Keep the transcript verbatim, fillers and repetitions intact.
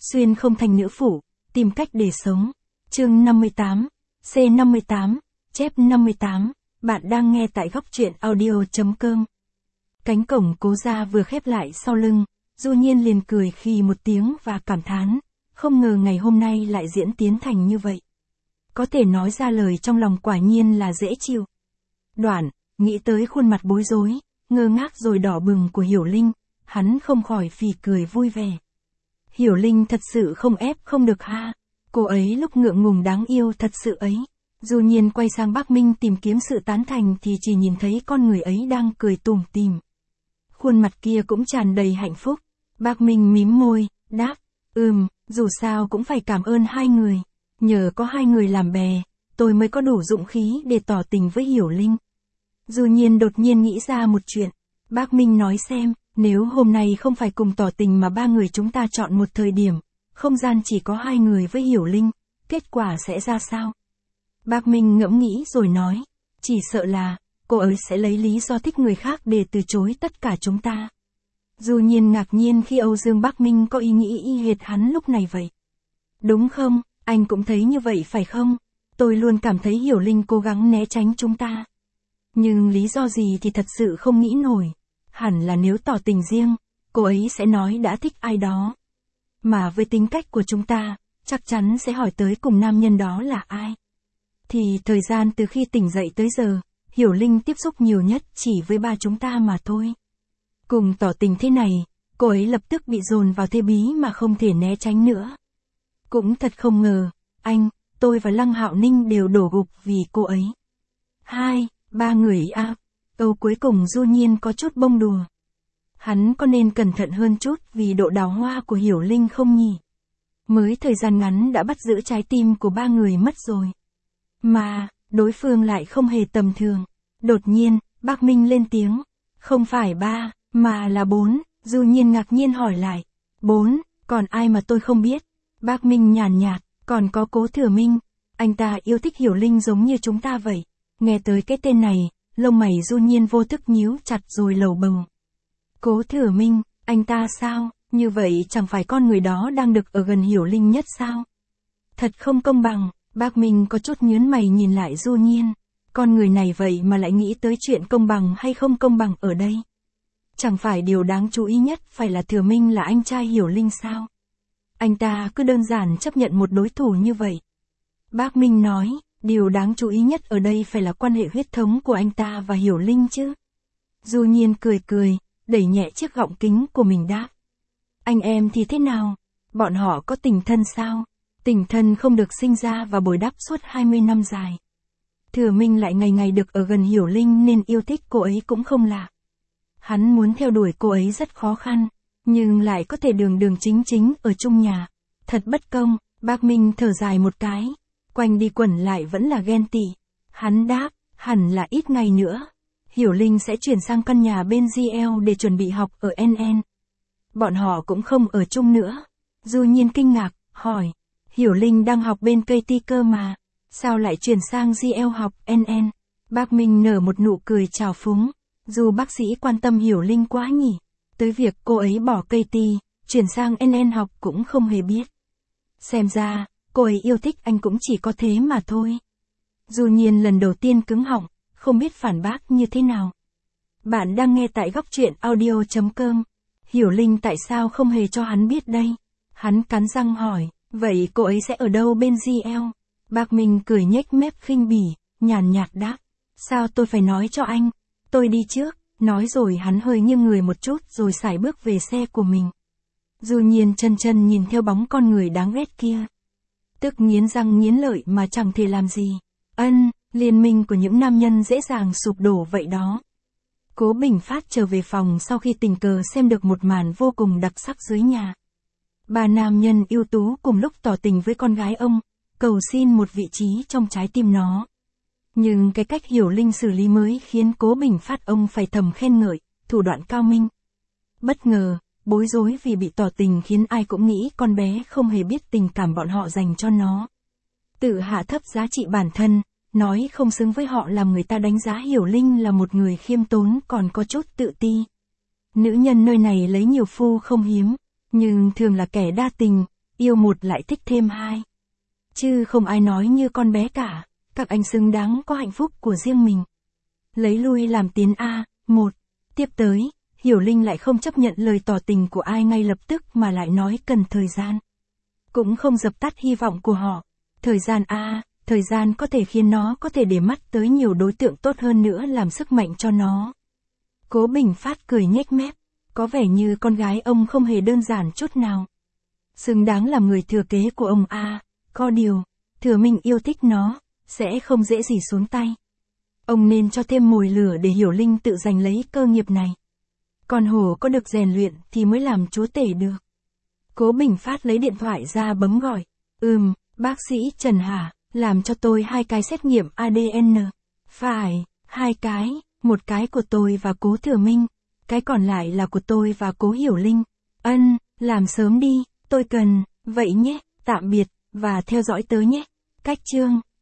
Xuyên không thành nữ phụ, tìm cách để sống. Chương năm mươi tám, C năm mươi tám, chép năm mươi tám, bạn đang nghe tại góc truyện audio.com. Cánh cổng cố gia vừa khép lại sau lưng, Du Nhiên liền cười khi một tiếng và cảm thán, không ngờ ngày hôm nay lại diễn tiến thành như vậy. Có thể nói ra lời trong lòng quả nhiên là dễ chịu. Đoạn, nghĩ tới khuôn mặt bối rối, ngơ ngác rồi đỏ bừng của Hiểu Linh, hắn không khỏi phì cười vui vẻ. Hiểu Linh thật sự không ép không được ha, cô ấy lúc ngượng ngùng đáng yêu thật sự ấy. Du Nhiên quay sang Bác Minh tìm kiếm sự tán thành thì chỉ nhìn thấy con người ấy đang cười tủm tỉm. Khuôn mặt kia cũng tràn đầy hạnh phúc. Bác Minh mím môi, đáp, ừm, dù sao cũng phải cảm ơn hai người. Nhờ có hai người làm bè, tôi mới có đủ dũng khí để tỏ tình với Hiểu Linh. Du Nhiên đột nhiên nghĩ ra một chuyện. Bác Minh nói xem, nếu hôm nay không phải cùng tỏ tình mà ba người chúng ta chọn một thời điểm, không gian chỉ có hai người với Hiểu Linh, kết quả sẽ ra sao? Bác Minh ngẫm nghĩ rồi nói, chỉ sợ là, cô ấy sẽ lấy lý do thích người khác để từ chối tất cả chúng ta. Du Nhiên ngạc nhiên khi Âu Dương Bác Minh có ý nghĩ y hệt hắn lúc này vậy. Đúng không, anh cũng thấy như vậy phải không? Tôi luôn cảm thấy Hiểu Linh cố gắng né tránh chúng ta. Nhưng lý do gì thì thật sự không nghĩ nổi. Hẳn là nếu tỏ tình riêng, cô ấy sẽ nói đã thích ai đó. Mà với tính cách của chúng ta, chắc chắn sẽ hỏi tới cùng nam nhân đó là ai. Thì thời gian từ khi tỉnh dậy tới giờ, Hiểu Linh tiếp xúc nhiều nhất chỉ với ba chúng ta mà thôi. Cùng tỏ tình thế này, cô ấy lập tức bị dồn vào thế bí mà không thể né tránh nữa. Cũng thật không ngờ, anh, tôi và Lăng Hạo Ninh đều đổ gục vì cô ấy. Hai, ba người à, câu cuối cùng Du Nhiên có chút bông đùa. Hắn có nên cẩn thận hơn chút vì độ đào hoa của Hiểu Linh không nhỉ? Mới thời gian ngắn đã bắt giữ trái tim của ba người mất rồi. Mà, đối phương lại không hề tầm thường. Đột nhiên, Bác Minh lên tiếng. Không phải ba, mà là bốn. Du Nhiên ngạc nhiên hỏi lại. Bốn, còn ai mà tôi không biết? Bác Minh nhàn nhạt, còn có Cố Thừa Minh. Anh ta yêu thích Hiểu Linh giống như chúng ta vậy. Nghe tới cái tên này, lông mày Du Nhiên vô thức nhíu chặt rồi lầu bầu. Cố Thừa Minh, anh ta sao? Như vậy chẳng phải con người đó đang được ở gần Hiểu Linh nhất sao? Thật không công bằng. Bác Minh có chút nhướng mày nhìn lại Du Nhiên. Con người này vậy mà lại nghĩ tới chuyện công bằng hay không công bằng ở đây. Chẳng phải điều đáng chú ý nhất phải là Thừa Minh là anh trai Hiểu Linh sao? Anh ta cứ đơn giản chấp nhận một đối thủ như vậy. Bác Minh nói, điều đáng chú ý nhất ở đây phải là quan hệ huyết thống của anh ta và Hiểu Linh chứ. Du Nhiên cười cười, đẩy nhẹ chiếc gọng kính của mình đáp. Anh em thì thế nào? Bọn họ có tình thân sao? Tình thân không được sinh ra và bồi đắp suốt hai mươi năm dài. Thừa Minh lại ngày ngày được ở gần Hiểu Linh nên yêu thích cô ấy cũng không lạ. Hắn muốn theo đuổi cô ấy rất khó khăn, nhưng lại có thể đường đường chính chính ở chung nhà. Thật bất công. Bác Minh thở dài một cái. Quanh đi quẩn lại vẫn là ghen tị. Hắn đáp, hẳn là ít ngày nữa. Hiểu Linh sẽ chuyển sang căn nhà bên giê lờ để chuẩn bị học ở en en. Bọn họ cũng không ở chung nữa. Du Nhiên kinh ngạc, hỏi. Hiểu Linh đang học bên ca tê cơ mà. Sao lại chuyển sang giê lờ học en en? Bác Minh nở một nụ cười trào phúng. Dù bác sĩ quan tâm Hiểu Linh quá nhỉ. Tới việc cô ấy bỏ ca tê, chuyển sang en en học cũng không hề biết. Xem ra, cô ấy yêu thích anh cũng chỉ có thế mà thôi. Du Nhiên lần đầu tiên cứng họng, không biết phản bác như thế nào. Bạn đang nghe tại góc truyện audio.com. Hiểu Linh tại sao không hề cho hắn biết đây? Hắn cắn răng hỏi, vậy cô ấy sẽ ở đâu bên giê lờ? Bác Minh cười nhếch mép khinh bỉ, nhàn nhạt đáp. Sao tôi phải nói cho anh? Tôi đi trước. Nói rồi hắn hơi nghiêng người một chút rồi sải bước về xe của mình. Du Nhiên chân chân nhìn theo bóng con người đáng ghét kia. Tức nghiến răng nghiến lợi mà chẳng thể làm gì. Ân, liên minh của những nam nhân dễ dàng sụp đổ vậy đó. Cố Bình Phát trở về phòng sau khi tình cờ xem được một màn vô cùng đặc sắc dưới nhà. Ba nam nhân ưu tú cùng lúc tỏ tình với con gái ông, cầu xin một vị trí trong trái tim nó. Nhưng cái cách Hiểu Linh xử lý mới khiến Cố Bình Phát ông phải thầm khen ngợi, thủ đoạn cao minh. Bất ngờ, bối rối vì bị tỏ tình khiến ai cũng nghĩ con bé không hề biết tình cảm bọn họ dành cho nó. Tự hạ thấp giá trị bản thân, nói không xứng với họ làm người ta đánh giá Hiểu Linh là một người khiêm tốn còn có chút tự ti. Nữ nhân nơi này lấy nhiều phu không hiếm, nhưng thường là kẻ đa tình, yêu một lại thích thêm hai. Chứ không ai nói như con bé cả, các anh xứng đáng có hạnh phúc của riêng mình. Lấy lui làm tiến A, một. Tiếp tới, Hiểu Linh lại không chấp nhận lời tỏ tình của ai ngay lập tức mà lại nói cần thời gian. Cũng không dập tắt hy vọng của họ. Thời gian A, thời gian có thể khiến nó có thể để mắt tới nhiều đối tượng tốt hơn nữa làm sức mạnh cho nó. Cố Bình Phát cười nhếch mép, có vẻ như con gái ông không hề đơn giản chút nào. Xứng đáng làm người thừa kế của ông A, có điều, Thừa Minh yêu thích nó, sẽ không dễ gì xuống tay. Ông nên cho thêm mồi lửa để Hiểu Linh tự giành lấy cơ nghiệp này. Con hổ có được rèn luyện thì mới làm chúa tể được. Cố Bình Phát lấy điện thoại ra bấm gọi. Ừm, bác sĩ Trần hả, làm cho tôi hai cái xét nghiệm a đê en. Phải, hai cái, một cái của tôi và Cố Thừa Minh, cái còn lại là của tôi và Cố Hiểu Linh. Ân, làm sớm đi, tôi cần, vậy nhé, tạm biệt, và theo dõi tớ nhé. Cách chương